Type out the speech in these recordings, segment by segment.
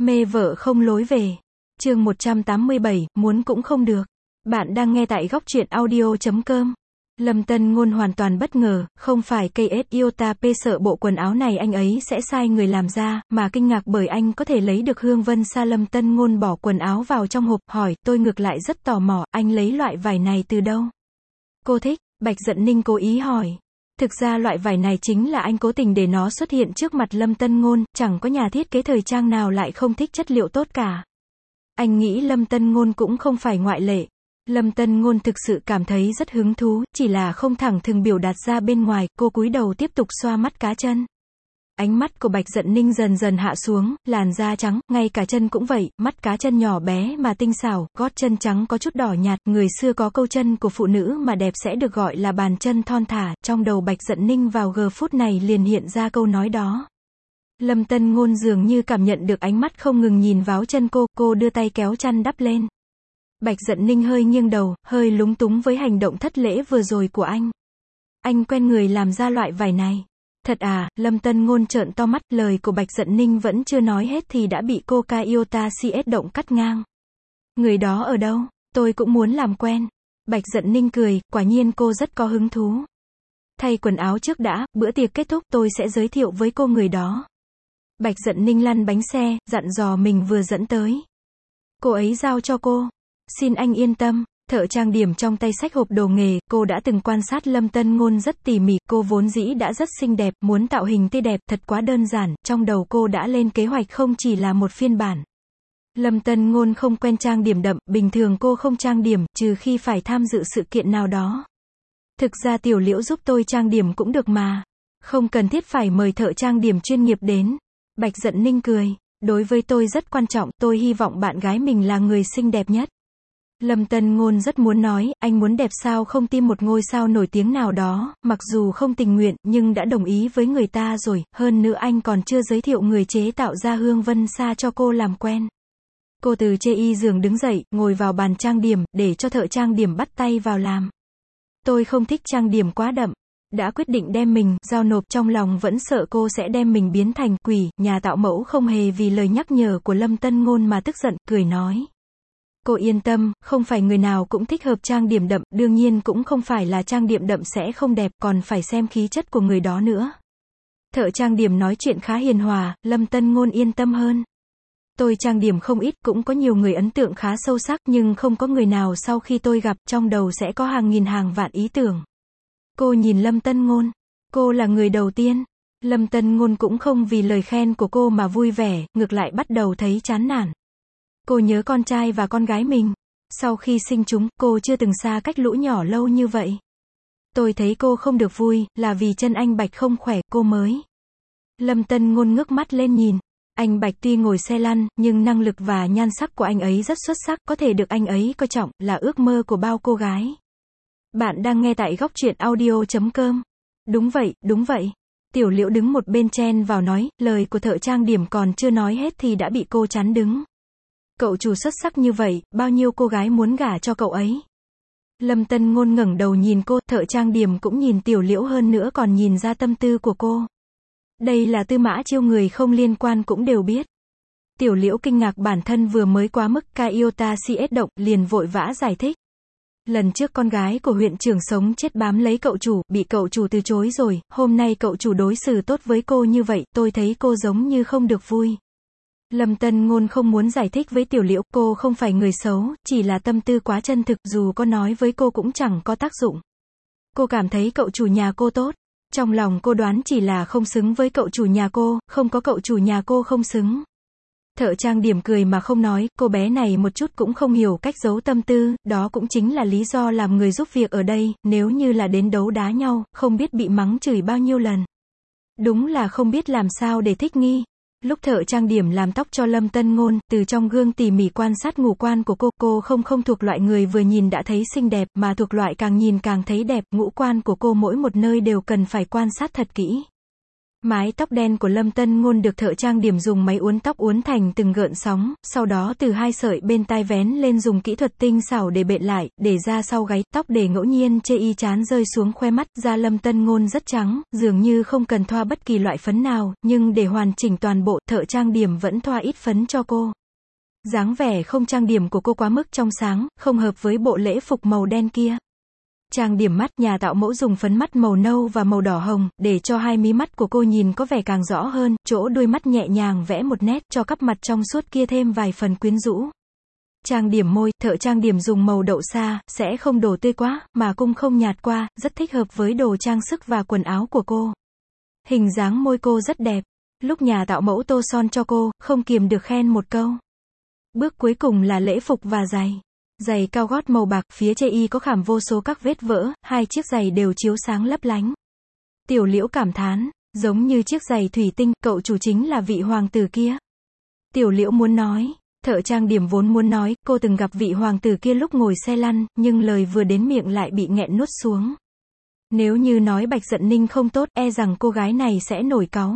Mê vợ không lối về. Chương 187, muốn cũng không được. Bạn đang nghe tại góc truyện audio.com. Lâm Tân Ngôn hoàn toàn bất ngờ, không phải KS Iota P sợ bộ quần áo này anh ấy sẽ sai người làm ra, mà kinh ngạc bởi anh có thể lấy được hương vân sa. Lâm Tân Ngôn bỏ quần áo vào trong hộp, hỏi, tôi ngược lại rất tò mò, anh lấy loại vải này từ đâu? Cô thích, Bạch Dận Ninh cố ý hỏi. Thực ra loại vải này chính là anh cố tình để nó xuất hiện trước mặt Lâm Tân Ngôn, chẳng có nhà thiết kế thời trang nào lại không thích chất liệu tốt cả. Anh nghĩ Lâm Tân Ngôn cũng không phải ngoại lệ. Lâm Tân Ngôn thực sự cảm thấy rất hứng thú, chỉ là không thẳng thừng biểu đạt ra bên ngoài. Cô cúi đầu tiếp tục xoa mắt cá chân. Ánh mắt của Bạch Dận Ninh dần dần hạ xuống, làn da trắng, ngay cả chân cũng vậy, mắt cá chân nhỏ bé mà tinh xảo, gót chân trắng có chút đỏ nhạt. Người xưa có câu chân của phụ nữ mà đẹp sẽ được gọi là bàn chân thon thả, trong đầu Bạch Dận Ninh vào giờ phút này liền hiện ra câu nói đó. Lâm Tân Ngôn dường như cảm nhận được ánh mắt không ngừng nhìn vào chân cô đưa tay kéo chăn đắp lên. Bạch Dận Ninh hơi nghiêng đầu, hơi lúng túng với hành động thất lễ vừa rồi của anh. Anh quen người làm ra loại vải này. Thật à? Lâm Tân Ngôn trợn to mắt, lời của Bạch Dận Ninh vẫn chưa nói hết thì đã bị Coca Iota CS động cắt ngang. Người đó ở đâu? Tôi cũng muốn làm quen. Bạch Dận Ninh cười, quả nhiên cô rất có hứng thú. Thay quần áo trước đã, bữa tiệc kết thúc tôi sẽ giới thiệu với cô người đó. Bạch Dận Ninh lăn bánh xe, dặn dò mình vừa dẫn tới. Cô ấy giao cho cô. Xin anh yên tâm. Thợ trang điểm trong tay xách hộp đồ nghề, cô đã từng quan sát Lâm Tân Ngôn rất tỉ mỉ, cô vốn dĩ đã rất xinh đẹp, muốn tạo hình tươi đẹp, thật quá đơn giản, trong đầu cô đã lên kế hoạch không chỉ là một phiên bản. Lâm Tân Ngôn không quen trang điểm đậm, bình thường cô không trang điểm, trừ khi phải tham dự sự kiện nào đó. Thực ra Tiểu Liễu giúp tôi trang điểm cũng được mà. Không cần thiết phải mời thợ trang điểm chuyên nghiệp đến. Bạch Dận Ninh cười, đối với tôi rất quan trọng, tôi hy vọng bạn gái mình là người xinh đẹp nhất. Lâm Tân Ngôn rất muốn nói, anh muốn đẹp sao không tìm một ngôi sao nổi tiếng nào đó, mặc dù không tình nguyện, nhưng đã đồng ý với người ta rồi, hơn nữa anh còn chưa giới thiệu người chế tạo ra hương vân sa cho cô làm quen. Cô từ chê giường đứng dậy, ngồi vào bàn trang điểm, để cho thợ trang điểm bắt tay vào làm. Tôi không thích trang điểm quá đậm. Đã quyết định đem mình giao nộp, trong lòng vẫn sợ cô sẽ đem mình biến thành quỷ. Nhà tạo mẫu không hề vì lời nhắc nhở của Lâm Tân Ngôn mà tức giận, cười nói. Cô yên tâm, không phải người nào cũng thích hợp trang điểm đậm, đương nhiên cũng không phải là trang điểm đậm sẽ không đẹp, còn phải xem khí chất của người đó nữa. Thợ trang điểm nói chuyện khá hiền hòa, Lâm Tân Ngôn yên tâm hơn. Tôi trang điểm không ít, cũng có nhiều người ấn tượng khá sâu sắc, nhưng không có người nào sau khi tôi gặp, trong đầu sẽ có hàng nghìn hàng vạn ý tưởng. Cô nhìn Lâm Tân Ngôn. Cô là người đầu tiên. Lâm Tân Ngôn cũng không vì lời khen của cô mà vui vẻ, ngược lại bắt đầu thấy chán nản. Cô nhớ con trai và con gái mình. Sau khi sinh chúng, cô chưa từng xa cách lũ nhỏ lâu như vậy. Tôi thấy cô không được vui, là vì chân anh Bạch không khỏe, cô mới. Lâm Tân Ngôn ngước mắt lên nhìn. Anh Bạch tuy ngồi xe lăn, nhưng năng lực và nhan sắc của anh ấy rất xuất sắc, có thể được anh ấy coi trọng, là ước mơ của bao cô gái. Bạn đang nghe tại góc truyện audio.com. Đúng vậy, đúng vậy. Tiểu Liễu đứng một bên chen vào nói, lời của thợ trang điểm còn chưa nói hết thì đã bị cô chắn đứng. Cậu chủ xuất sắc như vậy, bao nhiêu cô gái muốn gả cho cậu ấy. Lâm Tân Ngôn ngẩng đầu nhìn cô, thợ trang điểm cũng nhìn Tiểu Liễu, hơn nữa còn nhìn ra tâm tư của cô. Đây là Tư Mã Chiêu, người không liên quan cũng đều biết. Tiểu Liễu kinh ngạc bản thân vừa mới quá mức Iota CS động, liền vội vã giải thích. Lần trước con gái của huyện trưởng sống chết bám lấy cậu chủ, bị cậu chủ từ chối rồi, hôm nay cậu chủ đối xử tốt với cô như vậy, tôi thấy cô giống như không được vui. Lâm Tân Ngôn không muốn giải thích với Tiểu Liễu, cô không phải người xấu, chỉ là tâm tư quá chân thực, dù có nói với cô cũng chẳng có tác dụng. Cô cảm thấy cậu chủ nhà cô tốt. Trong lòng cô đoán chỉ là không xứng với cậu chủ nhà cô, không có cậu chủ nhà cô không xứng. Thợ trang điểm cười mà không nói, cô bé này một chút cũng không hiểu cách giấu tâm tư, đó cũng chính là lý do làm người giúp việc ở đây, nếu như là đến đấu đá nhau, không biết bị mắng chửi bao nhiêu lần. Đúng là không biết làm sao để thích nghi. Lúc thợ trang điểm làm tóc cho Lâm Tân Ngôn, từ trong gương tỉ mỉ quan sát ngũ quan của cô không thuộc loại người vừa nhìn đã thấy xinh đẹp, mà thuộc loại càng nhìn càng thấy đẹp, ngũ quan của cô mỗi một nơi đều cần phải quan sát thật kỹ. Mái tóc đen của Lâm Tân Ngôn được thợ trang điểm dùng máy uốn tóc uốn thành từng gợn sóng, sau đó từ hai sợi bên tai vén lên dùng kỹ thuật tinh xảo để bện lại, để ra sau gáy, tóc để ngẫu nhiên chê y chán rơi xuống khoe mắt, da Lâm Tân Ngôn rất trắng, dường như không cần thoa bất kỳ loại phấn nào, nhưng để hoàn chỉnh toàn bộ, thợ trang điểm vẫn thoa ít phấn cho cô. Dáng vẻ không trang điểm của cô quá mức trong sáng, không hợp với bộ lễ phục màu đen kia. Trang điểm mắt, nhà tạo mẫu dùng phấn mắt màu nâu và màu đỏ hồng, để cho hai mí mắt của cô nhìn có vẻ càng rõ hơn, chỗ đuôi mắt nhẹ nhàng vẽ một nét, cho cắp mặt trong suốt kia thêm vài phần quyến rũ. Trang điểm môi, thợ trang điểm dùng màu đậu sa, sẽ không đổ tươi quá, mà cũng không nhạt qua, rất thích hợp với đồ trang sức và quần áo của cô. Hình dáng môi cô rất đẹp. Lúc nhà tạo mẫu tô son cho cô, không kiềm được khen một câu. Bước cuối cùng là lễ phục và giày. Giày cao gót màu bạc, phía chê y có khảm vô số các vết vỡ, hai chiếc giày đều chiếu sáng lấp lánh. Tiểu Liễu cảm thán, giống như chiếc giày thủy tinh, cậu chủ chính là vị hoàng tử kia. Tiểu Liễu muốn nói, thợ trang điểm vốn muốn nói, cô từng gặp vị hoàng tử kia lúc ngồi xe lăn, nhưng lời vừa đến miệng lại bị nghẹn nuốt xuống. Nếu như nói Bạch Dận Ninh không tốt, e rằng cô gái này sẽ nổi cáu.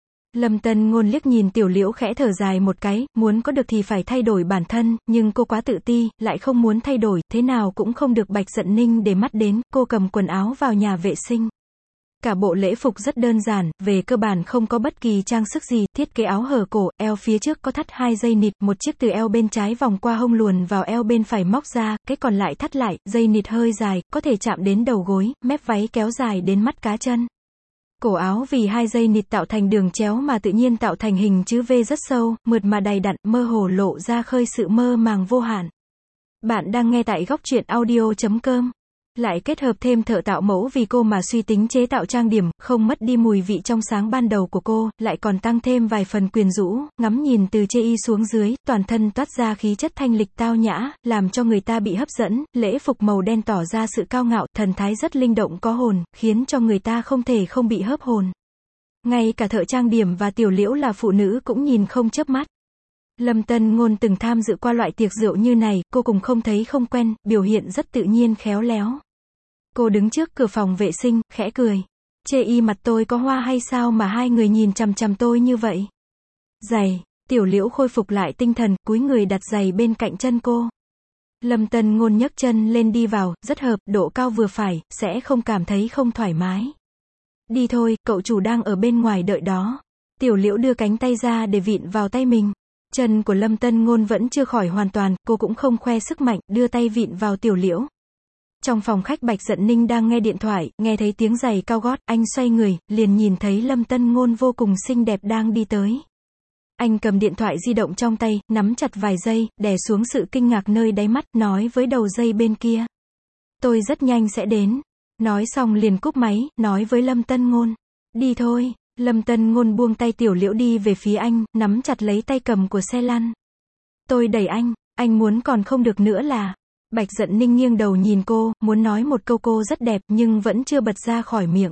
Lâm Tân Ngôn liếc nhìn Tiểu Liễu khẽ thở dài một cái, muốn có được thì phải thay đổi bản thân, nhưng cô quá tự ti, lại không muốn thay đổi, thế nào cũng không được Bạch Dận Ninh để mắt đến, cô cầm quần áo vào nhà vệ sinh. Cả bộ lễ phục rất đơn giản, về cơ bản không có bất kỳ trang sức gì, thiết kế áo hở cổ, eo phía trước có thắt hai dây nịt, một chiếc từ eo bên trái vòng qua hông luồn vào eo bên phải móc ra, cái còn lại thắt lại, dây nịt hơi dài, có thể chạm đến đầu gối, mép váy kéo dài đến mắt cá chân. Cổ áo vì hai dây nịt tạo thành đường chéo mà tự nhiên tạo thành hình chữ V rất sâu, mượt mà đầy đặn, mơ hồ lộ ra khơi sự mơ màng vô hạn. Bạn đang nghe tại góc truyện audio.com. Lại kết hợp thêm thợ tạo mẫu vì cô mà suy tính chế tạo trang điểm, không mất đi mùi vị trong sáng ban đầu của cô, lại còn tăng thêm vài phần quyến rũ, ngắm nhìn từ chê y xuống dưới, toàn thân toát ra khí chất thanh lịch tao nhã, làm cho người ta bị hấp dẫn, lễ phục màu đen tỏ ra sự cao ngạo, thần thái rất linh động có hồn, khiến cho người ta không thể không bị hớp hồn. Ngay cả thợ trang điểm và Tiểu Liễu là phụ nữ cũng nhìn không chớp mắt. Lâm Tân Ngôn từng tham dự qua loại tiệc rượu như này, cô cũng không thấy không quen, biểu hiện rất tự nhiên khéo léo. Cô đứng trước cửa phòng vệ sinh, khẽ cười. Chê y mặt tôi có hoa hay sao mà hai người nhìn chằm chằm tôi như vậy? Giày, Tiểu Liễu khôi phục lại tinh thần, cúi người đặt giày bên cạnh chân cô. Lâm Tân Ngôn nhấc chân lên đi vào, rất hợp, độ cao vừa phải, sẽ không cảm thấy không thoải mái. Đi thôi, cậu chủ đang ở bên ngoài đợi đó. Tiểu Liễu đưa cánh tay ra để vịn vào tay mình. Chân của Lâm Tân Ngôn vẫn chưa khỏi hoàn toàn, cô cũng không khoe sức mạnh, đưa tay vịn vào Tiểu Liễu. Trong phòng khách Bạch Dận Ninh đang nghe điện thoại, nghe thấy tiếng giày cao gót, anh xoay người, liền nhìn thấy Lâm Tân Ngôn vô cùng xinh đẹp đang đi tới. Anh cầm điện thoại di động trong tay, nắm chặt vài giây, đè xuống sự kinh ngạc nơi đáy mắt, nói với đầu dây bên kia. Tôi rất nhanh sẽ đến. Nói xong liền cúp máy, nói với Lâm Tân Ngôn. Đi thôi. Lâm Tân Ngôn buông tay Tiểu Liễu đi về phía anh, nắm chặt lấy tay cầm của xe lăn. Tôi đẩy anh muốn còn không được nữa là. Bạch Dận Ninh nghiêng đầu nhìn cô, muốn nói một câu cô rất đẹp nhưng vẫn chưa bật ra khỏi miệng.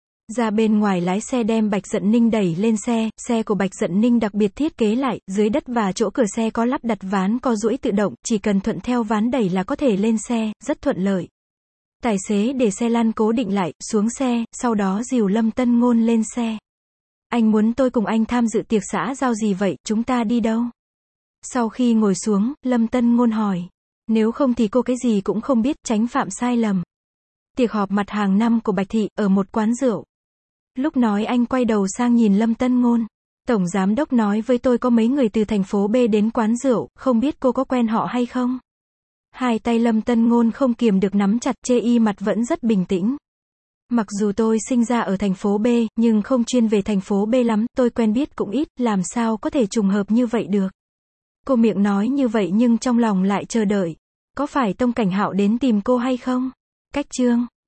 Ra bên ngoài lái xe đem Bạch Dận Ninh đẩy lên xe của Bạch Dận Ninh đặc biệt thiết kế lại, dưới đất và chỗ cửa xe có lắp đặt ván co duỗi tự động, chỉ cần thuận theo ván đẩy là có thể lên xe, rất thuận lợi. Tài xế để xe lăn cố định lại, xuống xe, sau đó dìu Lâm Tân Ngôn lên xe. Anh muốn tôi cùng anh tham dự tiệc xã giao gì vậy, chúng ta đi đâu? Sau khi ngồi xuống, Lâm Tân Ngôn hỏi. Nếu không thì cô cái gì cũng không biết, tránh phạm sai lầm. Tiệc họp mặt hàng năm của Bạch Thị, ở một quán rượu. Lúc nói anh quay đầu sang nhìn Lâm Tân Ngôn. Tổng giám đốc nói với tôi có mấy người từ thành phố B đến quán rượu, không biết cô có quen họ hay không? Hai tay Lâm Tân Ngôn không kiềm được nắm chặt, chê y mặt vẫn rất bình tĩnh. Mặc dù tôi sinh ra ở thành phố B, nhưng không chuyên về thành phố B lắm, tôi quen biết cũng ít, làm sao có thể trùng hợp như vậy được. Cô miệng nói như vậy nhưng trong lòng lại chờ đợi. Có phải Tông Cảnh Hạo đến tìm cô hay không? Cách chương